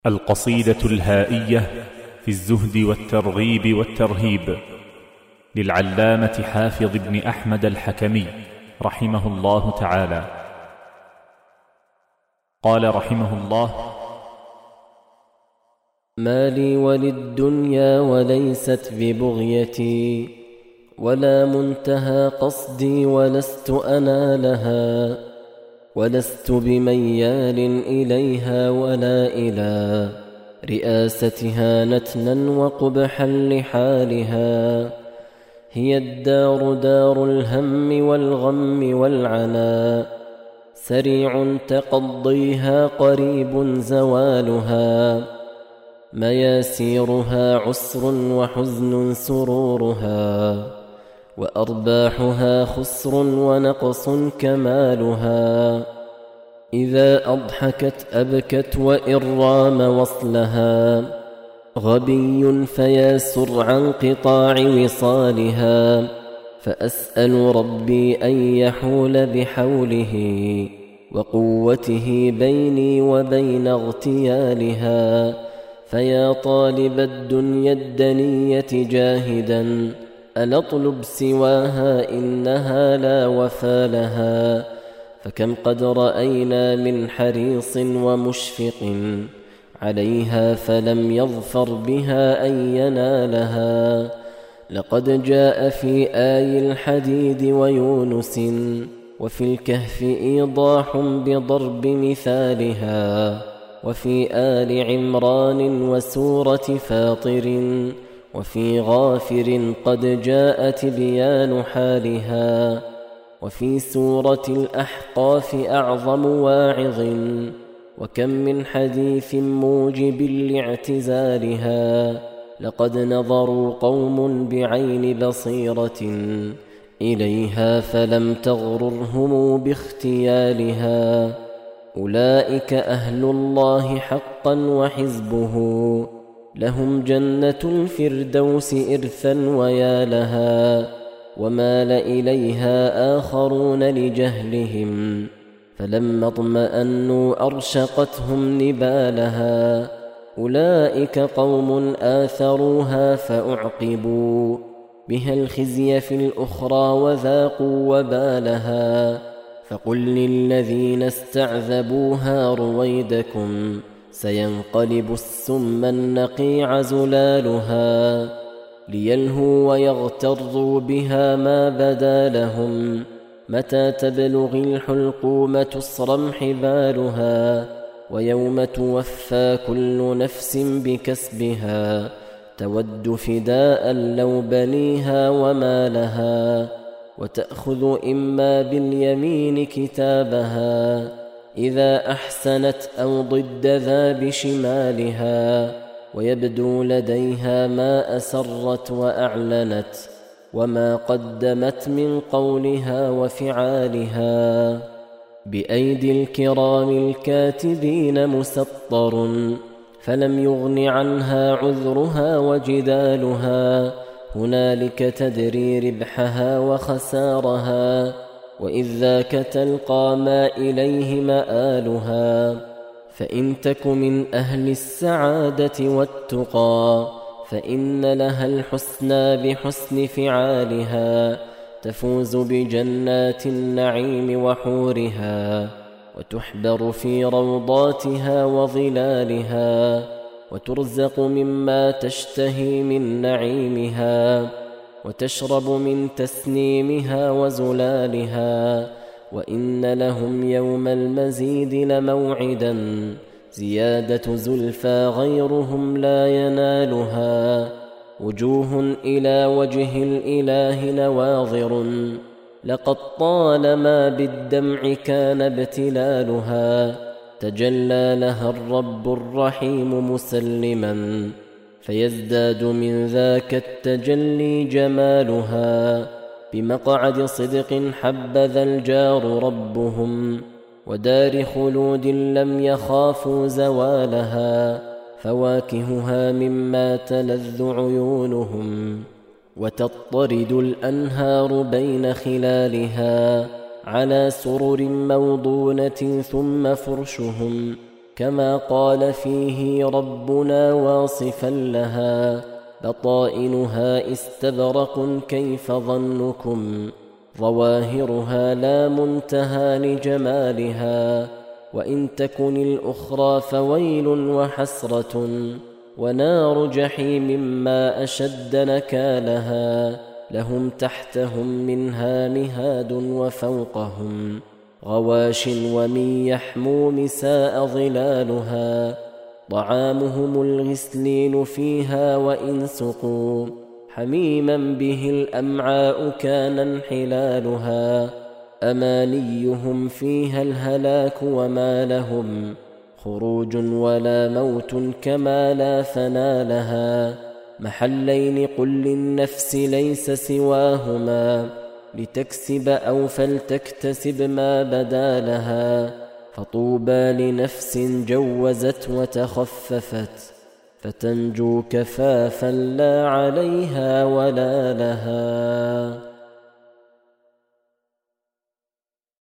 القصيدة الهائية في الزهد والترغيب والترهيب للعلامة حافظ بن أحمد الحكمي رحمه الله تعالى. قال رحمه الله: ما لي وللدنيا وليست ببغيتي، ولا منتهى قصدي ولست أنا لها، ولست بميال إليها ولا إلى رئاستها نتنا وقبحا لحالها. هي الدار دار الهم والغم والعناء، سريع تقضيها قريب زوالها. مياسيرها عسر وحزن سرورها، وأرباحها خسر ونقص كمالها. إذا أضحكت أبكت وإن رام وصلها، غبي فياسر عن قطاع وصالها. فأسأل ربي أن يحول بحوله وقوته بيني وبين اغتيالها. فيا طالب الدنيا الدنية جاهدا، ألا اطلب سواها إنها لا وفى لها. فكم قد رأينا من حريص ومشفق عليها فلم يظفر بها أن ينالها. لقد جاء في آي الحديد ويونس وفي الكهف إيضاح بضرب مثالها. وفي آل عمران وسورة فاطر وفي غافر قد جاء تبيان حالها. وفي سورة الأحقاف أعظم واعظ، وكم من حديث موجب لاعتزالها. لقد نظروا قوم بعين بصيرة إليها فلم تغررهم باختيالها. أولئك أهل الله حقا وحزبه، لهم جنة الفردوس إرثا ويا لها. ومال إليها آخرون لجهلهم، فلما اطمأنوا أرشقتهم نبالها. أولئك قوم آثروها فأعقبوا بها الخزي في الأخرى وذاقوا وبالها. فقل للذين استعذبوها رويدكم، سينقلب السم النقيع زلالها. ليلهوا ويغتروا بها ما بدا لهم، متى تبلغ الحلقوم تصرم حبالها. ويوم توفى كل نفس بكسبها، تود فداء لو بنيها وما لها. وتأخذ إما باليمين كتابها، إذا أحسنت أو ضد ذا بشمالها. ويبدو لديها ما أسرت وأعلنت، وما قدمت من قولها وفعالها. بأيدي الكرام الكاتبين مسطر، فلم يغن عنها عذرها وجدالها. هنالك تدري ربحها وخسارها، وإذ ذاك تلقى ما إليه مآلها. فإن تك من أهل السعادة والتقى، فإن لها الحسنى بحسن فعالها. تفوز بجنات النعيم وحورها، وتحبر في روضاتها وظلالها. وترزق مما تشتهي من نعيمها، وتشرب من تسنيمها وزلالها. وإن لهم يوم المزيد لموعدا، زيادة زلفى غيرهم لا ينالها. وجوه إلى وجه الإله نواظر، لقد طالما بالدمع كان ابتلالها. تجلى لها الرب الرحيم مسلما، فيزداد من ذاك التجلي جمالها. بمقعد صدق حبذا الجار ربهم، ودار خلود لم يخافوا زوالها. فواكهها مما تلذ عيونهم، وتضطرد الأنهار بين خلالها. على سرر موضونة ثم فرشهم كما قال فيه ربنا واصفا لها: بطائنها استبرق كيف ظنكم، ظواهرها لا منتهى لجمالها، وإن تكن الأخرى فويل وحسرة، ونار جحيم ما أشد نكالها، لهم تحتهم منها مهاد وفوقهم غواش ومن يحموم ساء ظلالها، طعامهم الغسلين فيها وإن سقوا حميما به الأمعاء كان انحلالها، أمانيهم فيها الهلاك وما لهم خروج ولا موت كما لا فنى لها، محلين قل للنفس ليس سواهما، لتكسب أو فلتكتسب ما بدا لها، فطوبى لنفس جوزت وتخففت، فتنجو كفافا لا عليها ولا لها.